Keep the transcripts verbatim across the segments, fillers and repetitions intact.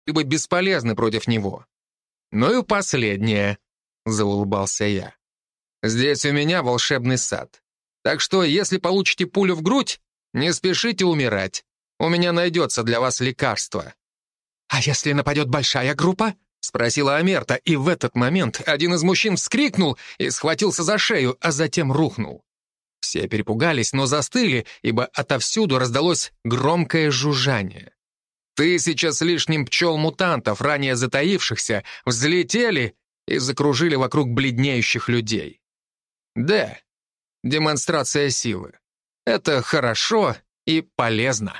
ты бы бесполезны против него. Ну и последнее, заулыбался я. Здесь у меня волшебный сад. Так что, если получите пулю в грудь, не спешите умирать. У меня найдется для вас лекарство. «А если нападет большая группа?» — спросила Амерта, и в этот момент один из мужчин вскрикнул и схватился за шею, а затем рухнул. Все перепугались, но застыли, ибо отовсюду раздалось громкое жужжание. Тысяча с лишним пчел-мутантов, ранее затаившихся, взлетели и закружили вокруг бледнеющих людей. Да, демонстрация силы. Это хорошо и полезно.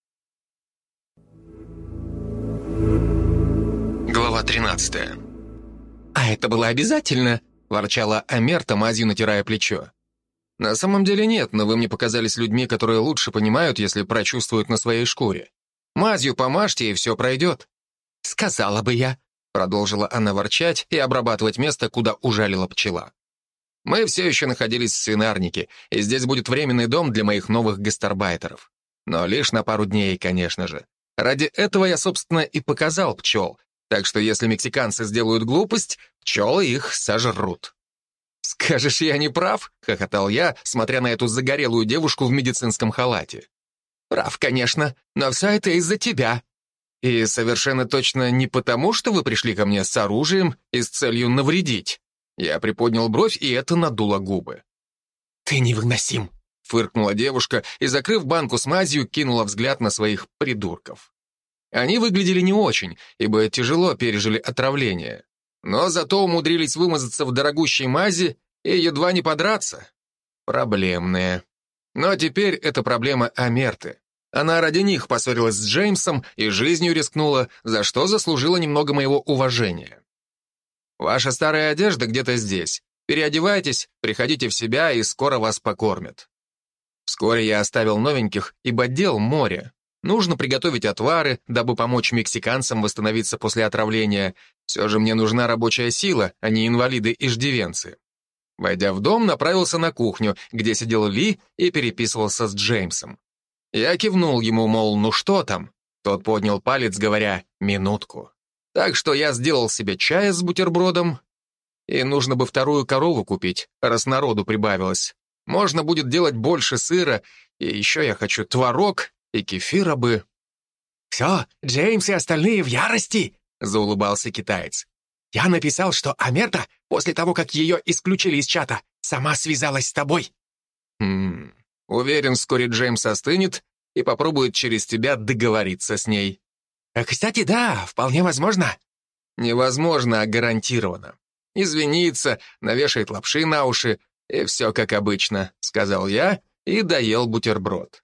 Глава тринадцатая. «А это было обязательно?» — ворчала Амерта, мазью натирая плечо. «На самом деле нет, но вы мне показались людьми, которые лучше понимают, если прочувствуют на своей шкуре. Мазью помажьте, и все пройдет». «Сказала бы я», — продолжила она ворчать и обрабатывать место, куда ужалила пчела. Мы все еще находились в свинарнике, и здесь будет временный дом для моих новых гастарбайтеров. Но лишь на пару дней, конечно же. Ради этого я, собственно, и показал пчел. Так что если мексиканцы сделают глупость, пчелы их сожрут. «Скажешь, я не прав?» — хохотал я, смотря на эту загорелую девушку в медицинском халате. «Прав, конечно, но все это из-за тебя. И совершенно точно не потому, что вы пришли ко мне с оружием и с целью навредить». Я приподнял бровь, и это надуло губы. «Ты невыносим!» — фыркнула девушка и, закрыв банку с мазью, кинула взгляд на своих придурков. Они выглядели не очень, ибо тяжело пережили отравление. Но зато умудрились вымазаться в дорогущей мази и едва не подраться. Проблемные. Но теперь это проблема Амерты. Она ради них поссорилась с Джеймсом и жизнью рискнула, за что заслужила немного моего уважения. Ваша старая одежда где-то здесь. Переодевайтесь, приходите в себя, и скоро вас покормят. Вскоре я оставил новеньких, ибо дел море. Нужно приготовить отвары, дабы помочь мексиканцам восстановиться после отравления. Все же мне нужна рабочая сила, а не инвалиды-иждивенцы. Войдя в дом, направился на кухню, где сидел Ли и переписывался с Джеймсом. Я кивнул ему, мол, ну что там? Тот поднял палец, говоря «минутку». Так что я сделал себе чая с бутербродом, и нужно бы вторую корову купить, раз народу прибавилось. Можно будет делать больше сыра, и еще я хочу творог и кефира бы. «Все, Джеймс и остальные в ярости», — заулыбался китаец. «Я написал, что Амерта, после того, как ее исключили из чата, сама связалась с тобой». «Хм, уверен, вскоре Джеймс остынет и попробует через тебя договориться с ней». «Кстати, да, вполне возможно». «Невозможно, а гарантированно. Извинится, навешает лапши на уши, и все как обычно», — сказал я и доел бутерброд.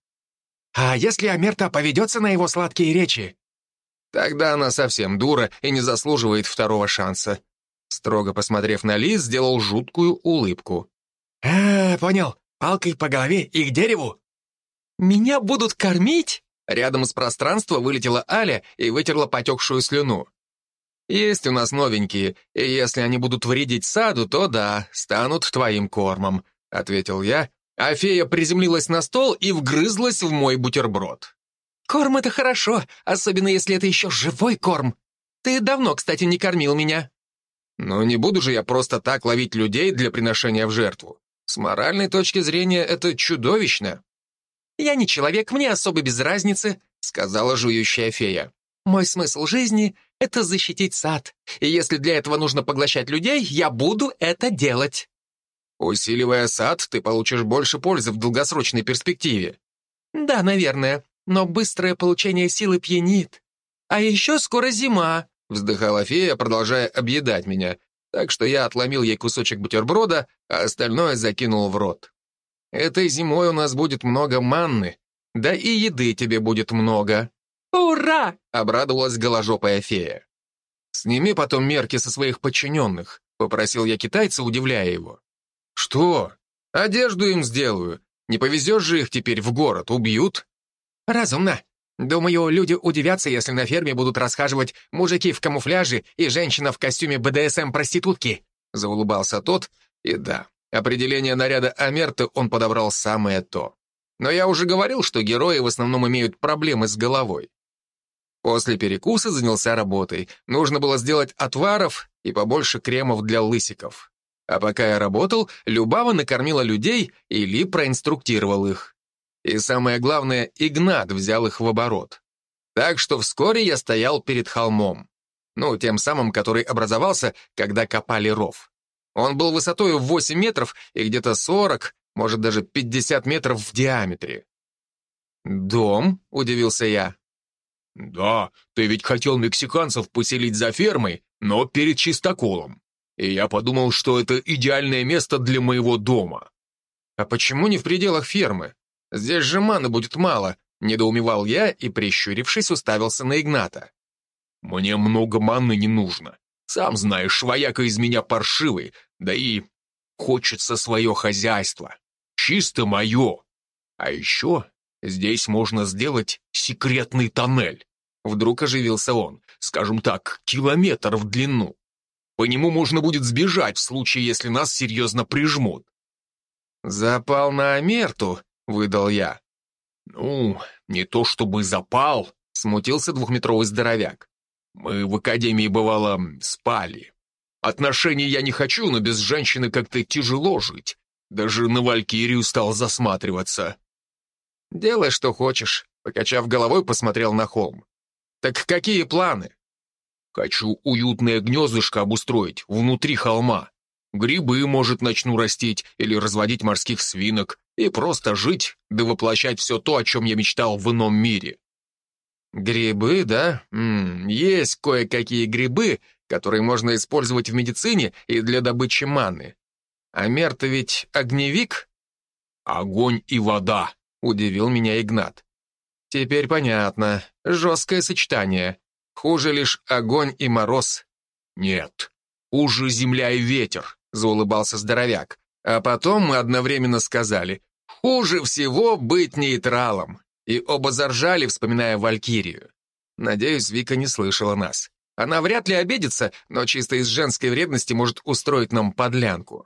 «А если Амерта поведется на его сладкие речи?» «Тогда она совсем дура и не заслуживает второго шанса». Строго посмотрев на Ли, сделал жуткую улыбку. «А, понял. Палкой по голове и к дереву». «Меня будут кормить?» Рядом из пространства вылетела Аля и вытерла потекшую слюну. «Есть у нас новенькие, и если они будут вредить саду, то да, станут твоим кормом», — ответил я, а фея приземлилась на стол и вгрызлась в мой бутерброд. «Корм — это хорошо, особенно если это еще живой корм. Ты давно, кстати, не кормил меня». «Ну, не буду же я просто так ловить людей для приношения в жертву. С моральной точки зрения это чудовищно». «Я не человек, мне особо без разницы», — сказала жующая фея. «Мой смысл жизни — это защитить сад, и если для этого нужно поглощать людей, я буду это делать». «Усиливая сад, ты получишь больше пользы в долгосрочной перспективе». «Да, наверное, но быстрое получение силы пьянит. А еще скоро зима», — вздыхала фея, продолжая объедать меня, так что я отломил ей кусочек бутерброда, а остальное закинул в рот. «Этой зимой у нас будет много манны, да и еды тебе будет много». «Ура!» — обрадовалась голожопая фея. «Сними потом мерки со своих подчиненных», — попросил я китайца, удивляя его. «Что? Одежду им сделаю. Не повезешь же их теперь в город, убьют?» «Разумно. Думаю, люди удивятся, если на ферме будут расхаживать мужики в камуфляже и женщина в костюме бэ дэ эс эм-проститутки», — заулыбался тот, и да. Определение наряда Амерты он подобрал самое то. Но я уже говорил, что герои в основном имеют проблемы с головой. После перекуса занялся работой. Нужно было сделать отваров и побольше кремов для лысиков. А пока я работал, Любава накормила людей, и Ли проинструктировал их. И самое главное, Игнат взял их в оборот. Так что вскоре я стоял перед холмом. Ну, тем самым, который образовался, когда копали ров. Он был высотой в восемь метров и где-то сорок, может даже пятьдесят метров в диаметре. «Дом?» — удивился я. «Да, ты ведь хотел мексиканцев поселить за фермой, но перед чистоколом. И я подумал, что это идеальное место для моего дома». «А почему не в пределах фермы? Здесь же маны будет мало», — недоумевал я и, прищурившись, уставился на Игната. «Мне много маны не нужно. Сам знаешь, вояка из меня паршивый, да и хочется свое хозяйство. Чисто мое. А еще здесь можно сделать секретный тоннель». Вдруг оживился он, скажем так, километр в длину. По нему можно будет сбежать в случае, если нас серьезно прижмут. «Запал на Амерту», — выдал я. «Ну, не то чтобы запал», — смутился двухметровый здоровяк. «Мы в академии, бывало, спали. Отношений я не хочу, но без женщины как-то тяжело жить. Даже на Валькирию стал засматриваться». «Делай, что хочешь», — покачав головой, посмотрел на холм. «Так какие планы?» «Хочу уютное гнездышко обустроить внутри холма. Грибы, может, начну растить или разводить морских свинок и просто жить, да воплощать все то, о чем я мечтал в ином мире». «Грибы, да? М-м, есть кое-какие грибы, которые можно использовать в медицине и для добычи маны. Амерта ведь огневик?» «Огонь и вода», — удивил меня Игнат. «Теперь понятно. Жесткое сочетание. Хуже лишь огонь и мороз». «Нет, хуже земля и ветер», — заулыбался здоровяк. А потом мы одновременно сказали: «Хуже всего быть нейтралом». И оба заржали, вспоминая Валькирию. Надеюсь, Вика не слышала нас. Она вряд ли обидится, но чисто из женской вредности может устроить нам подлянку.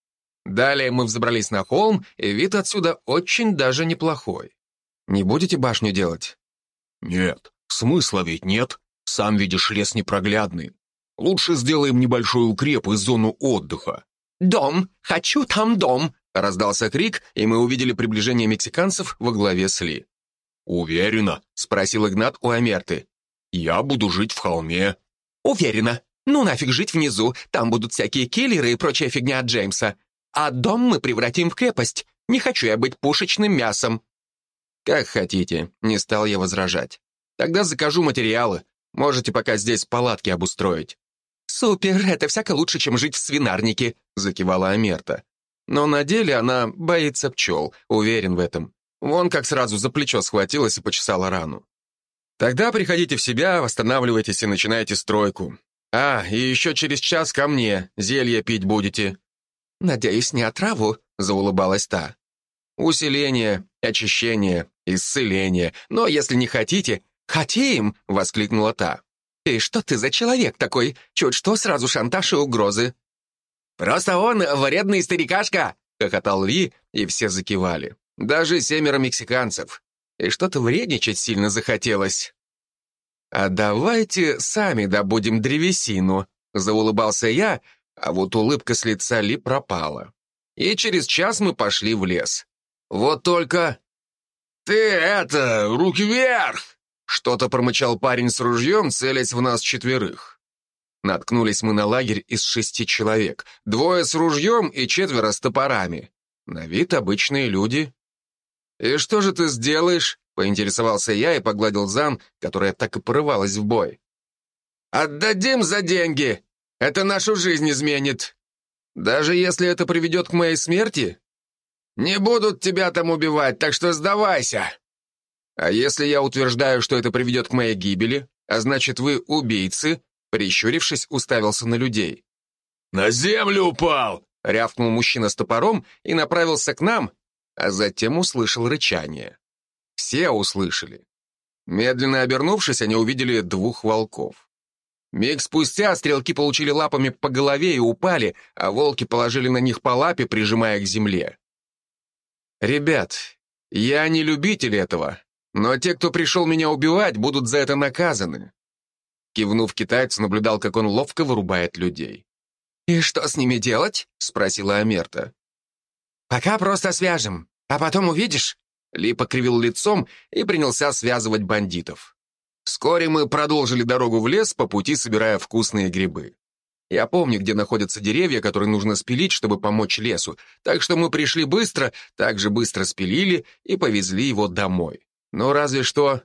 Далее мы взобрались на холм, и вид отсюда очень даже неплохой. «Не будете башню делать?» «Нет, смысла ведь нет. Сам видишь, лес непроглядный. Лучше сделаем небольшой укреп и зону отдыха». «Дом! Хочу там дом!» — раздался крик, и мы увидели приближение мексиканцев во главе с Ли. «Уверена?» — спросил Игнат у Амерты. «Я буду жить в холме». «Уверена. Ну нафиг жить внизу, там будут всякие киллеры и прочая фигня от Джеймса. А дом мы превратим в крепость. Не хочу я быть пушечным мясом». «Как хотите», — не стал я возражать. «Тогда закажу материалы. Можете пока здесь палатки обустроить». «Супер, это всяко лучше, чем жить в свинарнике», — закивала Амерта. Но на деле она боится пчел, уверен в этом. Вон как сразу за плечо схватилась и почесала рану. «Тогда приходите в себя, восстанавливайтесь и начинайте стройку. А, и еще через час ко мне, зелье пить будете». «Надеюсь, не отраву», — заулыбалась та. «Усиление, очищение, исцеление. Но если не хотите...» «Хотим!» — воскликнула та. «И что ты за человек такой? Чуть что, сразу шантаж и угрозы». «Просто он вредный старикашка!» — хохотал Ли, и все закивали. Даже семеро мексиканцев. И что-то вредничать сильно захотелось. «А давайте сами добудем древесину», — заулыбался я, а вот улыбка с лица Ли пропала. И через час мы пошли в лес. Вот только... «Ты это, руки вверх!» — что-то промычал парень с ружьем, целясь в нас четверых. Наткнулись мы на лагерь из шести человек. Двое с ружьем и четверо с топорами. На вид обычные люди. «И что же ты сделаешь?» — поинтересовался я и погладил Зан, которая так и порывалась в бой. «Отдадим за деньги! Это нашу жизнь изменит! Даже если это приведет к моей смерти? Не будут тебя там убивать, так что сдавайся! А если я утверждаю, что это приведет к моей гибели, а значит, вы убийцы?» Прищурившись, уставился на людей. «На землю упал!» — рявкнул мужчина с топором и направился к нам, а затем услышал рычание. Все услышали. Медленно обернувшись, они увидели двух волков. Миг спустя стрелки получили лапами по голове и упали, а волки положили на них по лапе, прижимая к земле. «Ребят, я не любитель этого, Но те, кто пришел меня убивать, будут за это наказаны». Кивнув китайцу, наблюдал, как он ловко вырубает людей. «И что с ними делать?» — спросила Амерта. «Пока просто свяжем, а потом увидишь». Ли покривил лицом и принялся связывать бандитов. Вскоре мы продолжили дорогу в лес, по пути собирая вкусные грибы. Я помню, где находятся деревья, которые нужно спилить, чтобы помочь лесу, так что мы пришли быстро, так же быстро спилили и повезли его домой. Ну, разве что...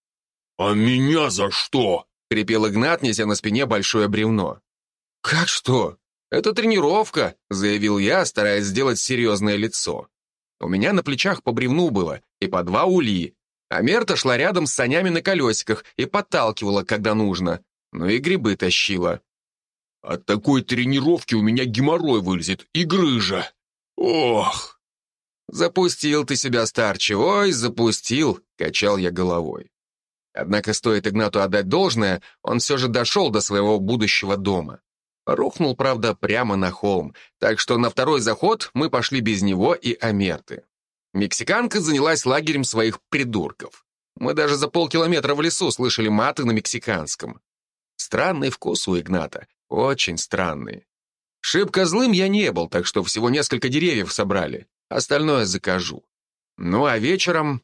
«А меня за что?» — хрипел Игнат, неся на спине большое бревно. «Как что? Это тренировка», — заявил я, стараясь сделать серьезное лицо. У меня на плечах по бревну было и по два ули, а Мерта шла рядом с санями на колесиках и подталкивала, когда нужно, ну и грибы тащила. «От такой тренировки у меня геморрой вылезет и грыжа. Ох!» «Запустил ты себя, старче, ой, запустил», — качал я головой. Однако стоит Игнату отдать должное, он все же дошел до своего будущего дома. Рухнул, правда, прямо на холм, так что на второй заход мы пошли без него и Амерты. Мексиканка занялась лагерем своих придурков. Мы даже за полкилометра в лесу слышали маты на мексиканском. Странный вкус у Игната, очень странный. Шибко злым я не был, так что всего несколько деревьев собрали, остальное закажу. Ну а вечером...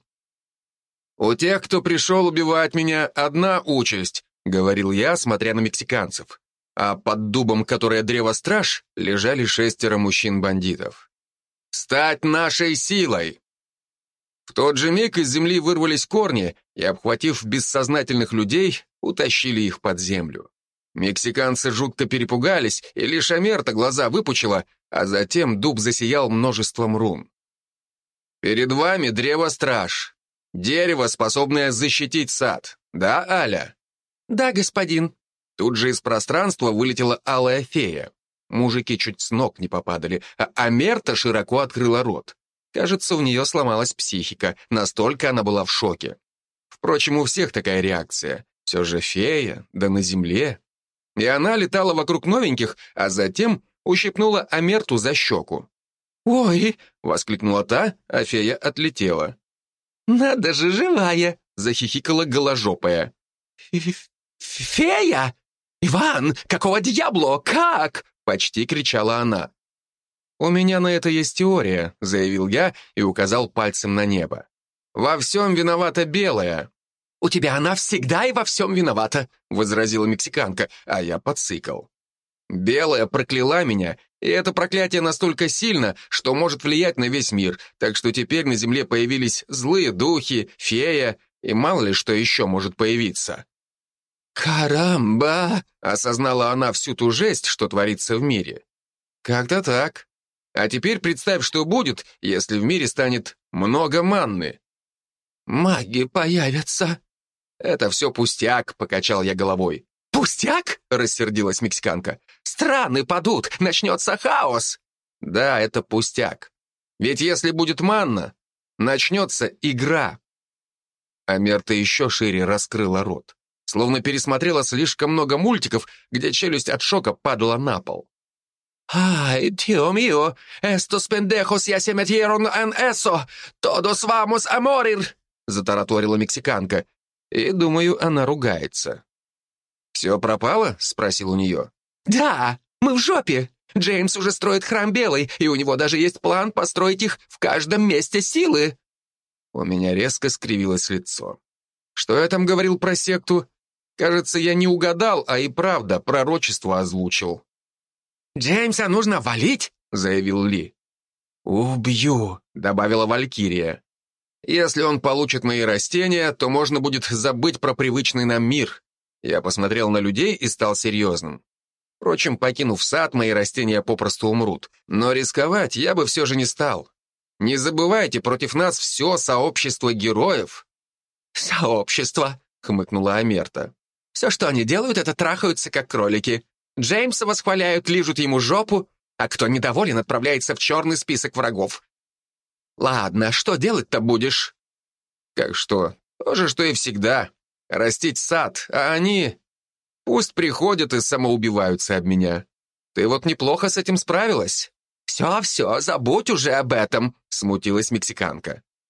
«У тех, кто пришел убивать меня, одна участь», — говорил я, смотря на мексиканцев. А под дубом, которое древо-страж, лежали шестеро мужчин-бандитов. «Стать нашей силой!» В тот же миг из земли вырвались корни и, обхватив бессознательных людей, утащили их под землю. Мексиканцы жутко перепугались, и лишь Амерта глаза выпучила, а затем дуб засиял множеством рун. «Перед вами древо-страж. Дерево, способное защитить сад. Да, Аля?» «Да, господин». Тут же из пространства вылетела алая фея. Мужики чуть с ног не попадали, а Амерта широко открыла рот. Кажется, у нее сломалась психика, настолько она была в шоке. Впрочем, у всех такая реакция. Все же фея, да на земле. И она летала вокруг новеньких, а затем ущипнула Амерту за щеку. «Ой!» — воскликнула та, а фея отлетела. «Надо же, живая!» — захихикала голожопая. «Фея? Иван, какого дьябло? Как?» — почти кричала она. «У меня на это есть теория», — заявил я и указал пальцем на небо. «Во всем виновата белая». «У тебя она всегда и во всем виновата», — возразила мексиканка, а я подсыкал. «Белая прокляла меня, и это проклятие настолько сильно, что может влиять на весь мир, так что теперь на земле появились злые духи, фея, и мало ли что еще может появиться». «Карамба!» — осознала она всю ту жесть, что творится в мире. «Как-то так. А теперь представь, что будет, если в мире станет много манны». «Маги появятся». «Это все пустяк», — покачал я головой. «Пустяк?» — рассердилась мексиканка. «Страны падут, начнется хаос». «Да, это пустяк. Ведь если будет манна, начнется игра». Амерта еще шире раскрыла рот. Словно пересмотрела слишком много мультиков, где челюсть от шока падала на пол. «Ай, Дио мио, estos pendejos ya se metieron en eso, todos vamos a morir», затараторила мексиканка, и, думаю, она ругается. «Все пропало?» — спросил у нее. «Да, мы в жопе. Джеймс уже строит храм Белый, и у него даже есть план построить их в каждом месте силы». У меня резко скривилось лицо. Что я там говорил про секту? Кажется, я не угадал, а и правда пророчество озвучил. «Джеймса нужно валить», — заявил Ли. «Убью», — добавила Валькирия. «Если он получит мои растения, то можно будет забыть про привычный нам мир». Я посмотрел на людей и стал серьезным. Впрочем, покинув сад, мои растения попросту умрут. Но рисковать я бы все же не стал. Не забывайте, против нас все сообщество героев. «Сообщество», — хмыкнула Амерта. «Все, что они делают, это трахаются, как кролики. Джеймса восхваляют, лижут ему жопу, а кто недоволен, отправляется в черный список врагов. Ладно, что делать-то будешь?» «Как что? То же, что и всегда. Растить сад, а они... Пусть приходят и самоубиваются об меня. Ты вот неплохо с этим справилась». «Все-все, забудь уже об этом», — смутилась мексиканка.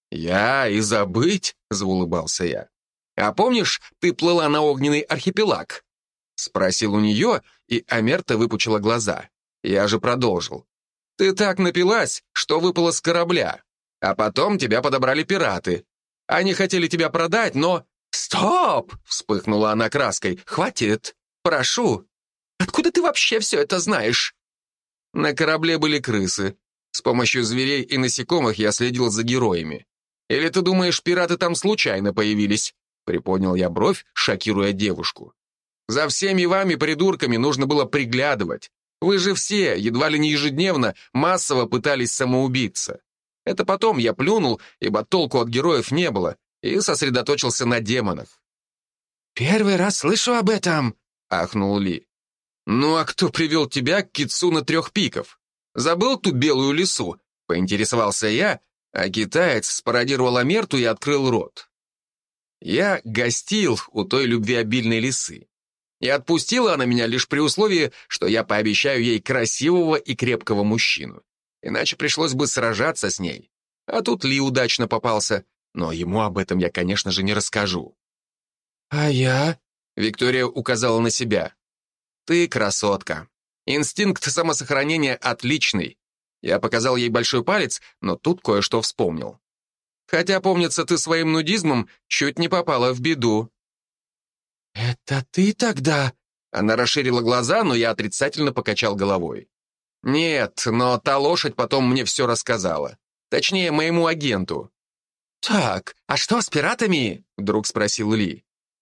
«Я и забыть?» — заулыбался я. «А помнишь, ты плыла на огненный архипелаг?» Спросил у нее, и Амерта выпучила глаза. Я же продолжил. «Ты так напилась, что выпала с корабля. А потом тебя подобрали пираты. Они хотели тебя продать, но...» «Стоп!» — вспыхнула она краской. «Хватит! Прошу! Откуда ты вообще все это знаешь?» На корабле были крысы. С помощью зверей и насекомых я следил за героями. «Или ты думаешь, пираты там случайно появились?» Приподнял я бровь, шокируя девушку. «За всеми вами, придурками, нужно было приглядывать. Вы же все, едва ли не ежедневно, массово пытались самоубиться. Это потом я плюнул, ибо толку от героев не было, и сосредоточился на демонах». «Первый раз слышу об этом», — ахнул Ли. «Ну а кто привел тебя к Кицуна трех пиков? Забыл ту белую лису?» — поинтересовался я, а китаец спародировал Амерту и открыл рот. Я гостил у той любвеобильной лисы. И отпустила она меня лишь при условии, что я пообещаю ей красивого и крепкого мужчину. Иначе пришлось бы сражаться с ней. А тут Ли удачно попался, но ему об этом я, конечно же, не расскажу. «А я?» — Виктория указала на себя. «Ты красотка. Инстинкт самосохранения отличный». Я показал ей большой палец, но тут кое-что вспомнил. «Хотя, помнится, ты своим нудизмом чуть не попала в беду». «Это ты тогда?» Она расширила глаза, но я отрицательно покачал головой. «Нет, но та лошадь потом мне все рассказала. Точнее, моему агенту». «Так, а что с пиратами?» — вдруг спросил Ли.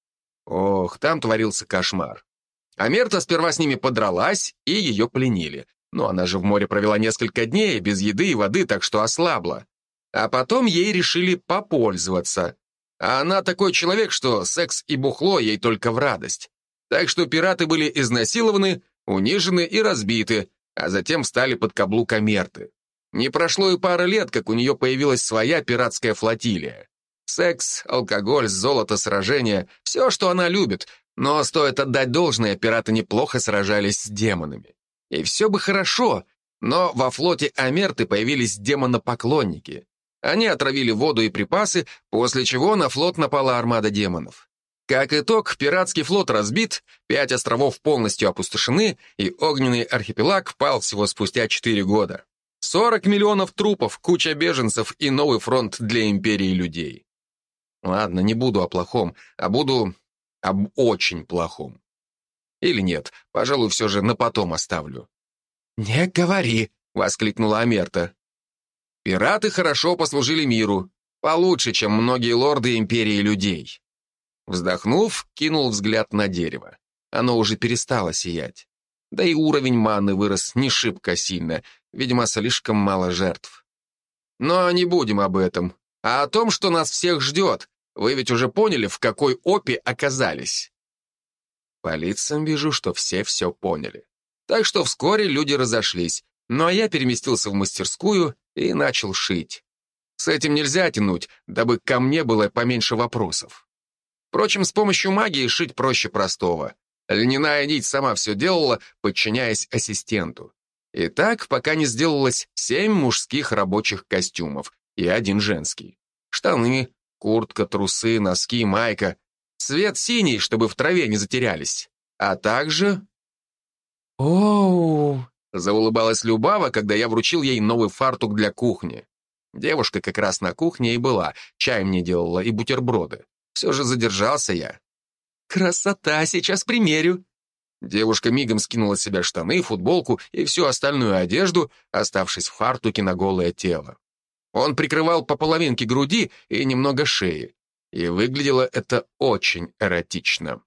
Ох, там творился кошмар. Амерта сперва с ними подралась, и ее пленили. Но она же в море провела несколько дней, без еды и воды, так что ослабла. А потом ей решили попользоваться. А она такой человек, что секс и бухло ей только в радость. Так что пираты были изнасилованы, унижены и разбиты, а затем встали под каблук Амерты. Не прошло и пары лет, как у нее появилась своя пиратская флотилия. Секс, алкоголь, золото, сражения — все, что она любит. Но стоит отдать должное, пираты неплохо сражались с демонами. И все бы хорошо, но во флоте Амерты появились демонопоклонники. Они отравили воду и припасы, после чего на флот напала армада демонов. Как итог, пиратский флот разбит, пять островов полностью опустошены, и огненный архипелаг пал всего спустя четыре года. сорок миллионов трупов, куча беженцев и новый фронт для империи людей. Ладно, не буду о плохом, а буду об очень плохом. Или нет, пожалуй, все же на потом оставлю. «Не говори», — воскликнула Амерта. «Пираты хорошо послужили миру, получше, чем многие лорды империи людей». Вздохнув, кинул взгляд на дерево. Оно уже перестало сиять. Да и уровень маны вырос не шибко сильно, видимо, слишком мало жертв. Но не будем об этом, а о том, что нас всех ждет. Вы ведь уже поняли, в какой опе оказались. По лицам вижу, что все все поняли. Так что вскоре люди разошлись, ну а я переместился в мастерскую и начал шить. С этим нельзя тянуть, дабы ко мне было поменьше вопросов. Впрочем, с помощью магии шить проще простого. Льняная нить сама все делала, подчиняясь ассистенту. И так, пока не сделалось семь мужских рабочих костюмов и один женский. Штаны, куртка, трусы, носки, майка. Цвет синий, чтобы в траве не затерялись. А также... «Оу!» — заулыбалась Любава, когда я вручил ей новый фартук для кухни. Девушка как раз на кухне и была, чай мне делала и бутерброды. Все же задержался я. «Красота, сейчас примерю!» Девушка мигом скинула с себя штаны, футболку и всю остальную одежду, оставшись в фартуке на голое тело. Он прикрывал по половинке груди и немного шеи, и выглядело это очень эротично.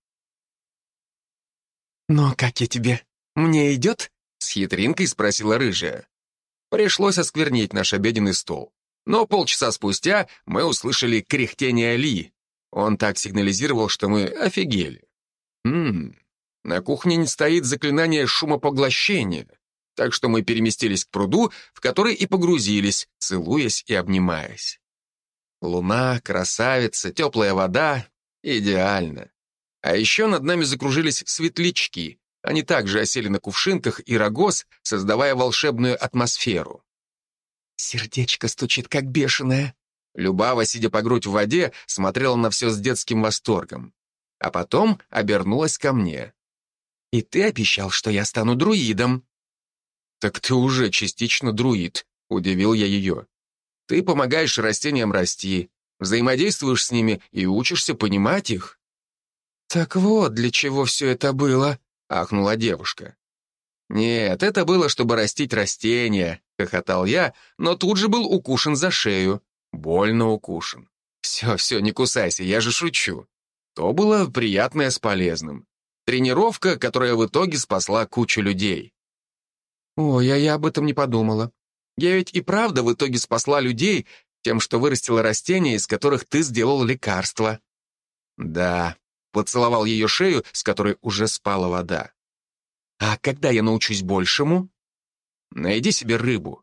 «Ну, как я тебе? Мне идет?» — с хитринкой спросила рыжая. Пришлось осквернить наш обеденный стол. Но полчаса спустя мы услышали кряхтение Ли. Он так сигнализировал, что мы офигели. Ммм, на кухне не стоит заклинание шумопоглощения, так что мы переместились к пруду, в который и погрузились, целуясь и обнимаясь. Луна, красавица, теплая вода — идеально. А еще над нами закружились светлячки. Они также осели на кувшинках и рогоз, создавая волшебную атмосферу. «Сердечко стучит, как бешеное». Любава, сидя по грудь в воде, смотрела на все с детским восторгом. А потом обернулась ко мне. «И ты обещал, что я стану друидом». «Так ты уже частично друид», — удивил я ее. «Ты помогаешь растениям расти, взаимодействуешь с ними и учишься понимать их». «Так вот, для чего все это было», — ахнула девушка. «Нет, это было, чтобы растить растения», — хохотал я, но тут же был укушен за шею. Больно укушен. «Все, все, не кусайся, я же шучу». То было приятное с полезным. Тренировка, которая в итоге спасла кучу людей. Ой, а я об этом не подумала. Я ведь и правда в итоге спасла людей тем, что вырастила растения, из которых ты сделал лекарство. Да, поцеловал ее шею, с которой уже спала вода. А когда я научусь большему? Найди себе рыбу.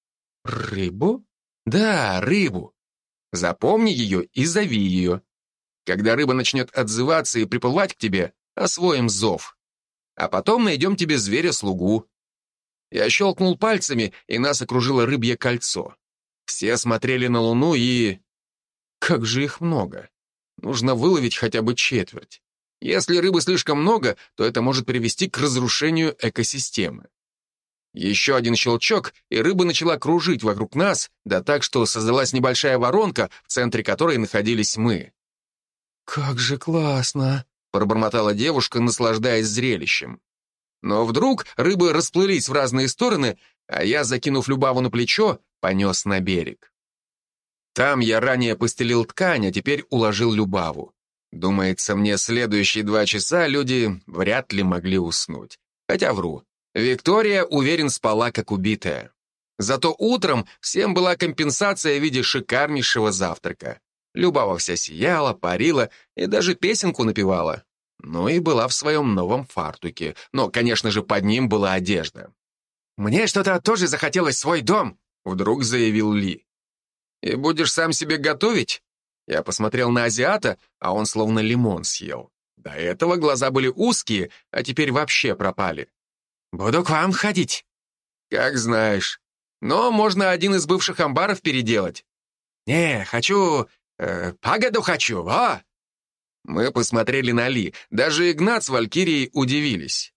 Рыбу? Да, рыбу. Запомни ее и зови ее. Когда рыба начнет отзываться и приплывать к тебе, освоим зов. А потом найдем тебе зверя-слугу. Я щелкнул пальцами, и нас окружило рыбье кольцо. Все смотрели на Луну и... Как же их много. Нужно выловить хотя бы четверть. Если рыбы слишком много, то это может привести к разрушению экосистемы. Еще один щелчок, и рыба начала кружить вокруг нас, да так, что создалась небольшая воронка, в центре которой находились мы. «Как же классно!» — пробормотала девушка, наслаждаясь зрелищем. Но вдруг рыбы расплылись в разные стороны, а я, закинув Любаву на плечо, понес на берег. Там я ранее постелил ткань, а теперь уложил Любаву. Думается, мне следующие два часа люди вряд ли могли уснуть. Хотя вру. Виктория, уверен, спала как убитая. Зато утром всем была компенсация в виде шикарнейшего завтрака. Любава вся сияла, парила и даже песенку напевала. Ну и была в своем новом фартуке. Но, конечно же, под ним была одежда. «Мне что-то тоже захотелось свой дом», — вдруг заявил Ли. «И будешь сам себе готовить?» Я посмотрел на азиата, а он словно лимон съел. До этого глаза были узкие, а теперь вообще пропали. «Буду к вам ходить». «Как знаешь. Но можно один из бывших амбаров переделать». «Не, хочу... Э, пагоду хочу, во!» Мы посмотрели на Ли. Даже Игнат с Валькирией удивились.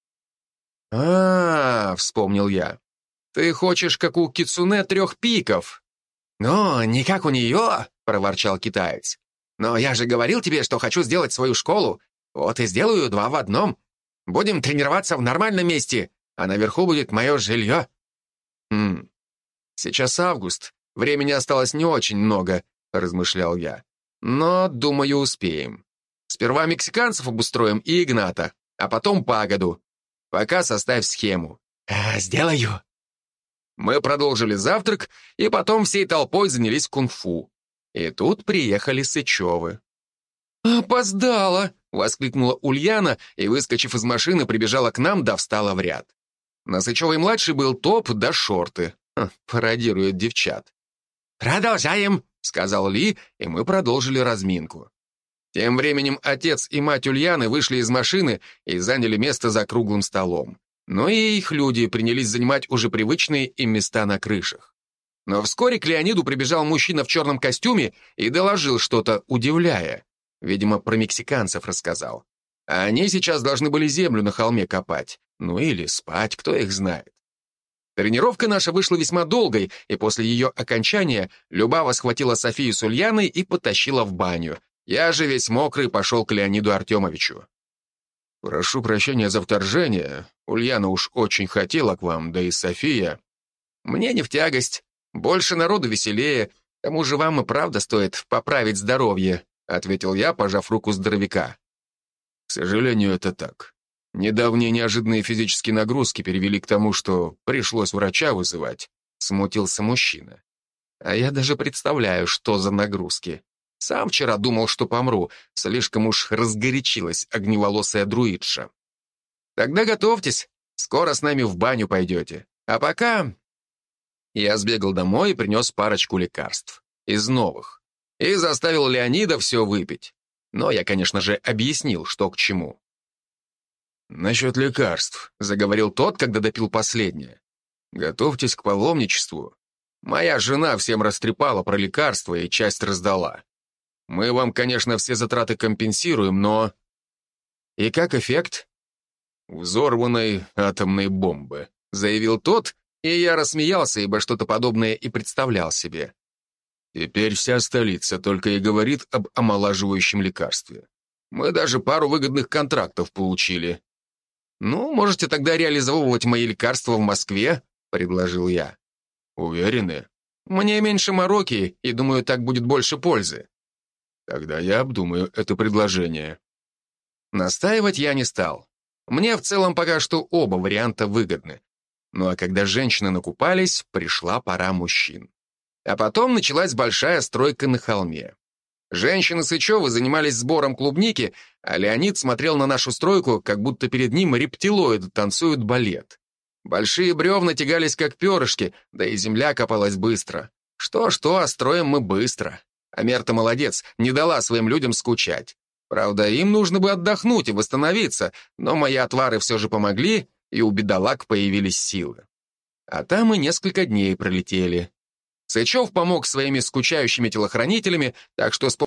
«А, — вспомнил я, — ты хочешь, как у кицуне трех пиков?» «Ну, не как у нее, — проворчал китаец. Но я же говорил тебе, что хочу сделать свою школу. Вот и сделаю два в одном. Будем тренироваться в нормальном месте, а наверху будет мое жилье». «Хм, сейчас август, времени осталось не очень много, — размышлял я. Но, думаю, успеем. Сперва мексиканцев обустроим и Игната, а потом пагоду. Пока составь схему». А, «Сделаю». Мы продолжили завтрак, и потом всей толпой занялись кунг-фу. И тут приехали Сычевы. «Опоздала!» — воскликнула Ульяна и, выскочив из машины, прибежала к нам да встала в ряд. На Сычевой-младшей был топ да шорты. Ха, пародирует девчат. «Продолжаем!» — сказал Ли, и мы продолжили разминку. Тем временем отец и мать Ульяны вышли из машины и заняли место за круглым столом. Но и их люди принялись занимать уже привычные им места на крышах. Но вскоре к Леониду прибежал мужчина в черном костюме и доложил что-то, удивляя. Видимо, про мексиканцев рассказал. А они сейчас должны были землю на холме копать. Ну или спать, кто их знает. Тренировка наша вышла весьма долгой, и после ее окончания Любава схватила Софию с Ульяной и потащила в баню. Я же весь мокрый пошел к Леониду Артемовичу. «Прошу прощения за вторжение. Ульяна уж очень хотела к вам, да и София. Мне не в тягость. Больше народу веселее. К тому же вам и правда стоит поправить здоровье», — ответил я, пожав руку здоровяка. «К сожалению, это так. Недавние неожиданные физические нагрузки привели к тому, что пришлось врача вызывать», — смутился мужчина. «А я даже представляю, что за нагрузки. Сам вчера думал, что помру, слишком уж разгорячилась огневолосая друидша. Тогда готовьтесь, скоро с нами в баню пойдете. А пока...» Я сбегал домой и принес парочку лекарств. Из новых. И заставил Леонида все выпить. Но я, конечно же, объяснил, что к чему. «Насчет лекарств», — заговорил тот, когда допил последнее. «Готовьтесь к паломничеству. Моя жена всем растрепала про лекарства и часть раздала. Мы вам, конечно, все затраты компенсируем, но... И как эффект? Взорванной атомной бомбы, заявил тот, и я рассмеялся, ибо что-то подобное и представлял себе. Теперь вся столица только и говорит об омолаживающем лекарстве. Мы даже пару выгодных контрактов получили. Ну, можете тогда реализовывать мои лекарства в Москве, предложил я. Уверены? Мне меньше мороки, и думаю, так будет больше пользы. Тогда я обдумаю это предложение. Настаивать я не стал. Мне в целом пока что оба варианта выгодны. Ну а когда женщины накупались, пришла пора мужчин. А потом началась большая стройка на холме. Женщины Сычевы занимались сбором клубники, а Леонид смотрел на нашу стройку, как будто перед ним рептилоиды танцуют балет. Большие бревна тягались как перышки, да и земля копалась быстро. Что-что, а строим мы быстро. Амерта молодец, не дала своим людям скучать. Правда, им нужно бы отдохнуть и восстановиться, но мои отвары все же помогли, и у бедолаг появились силы. А там и несколько дней пролетели. Сычев помог своими скучающими телохранителями, так что с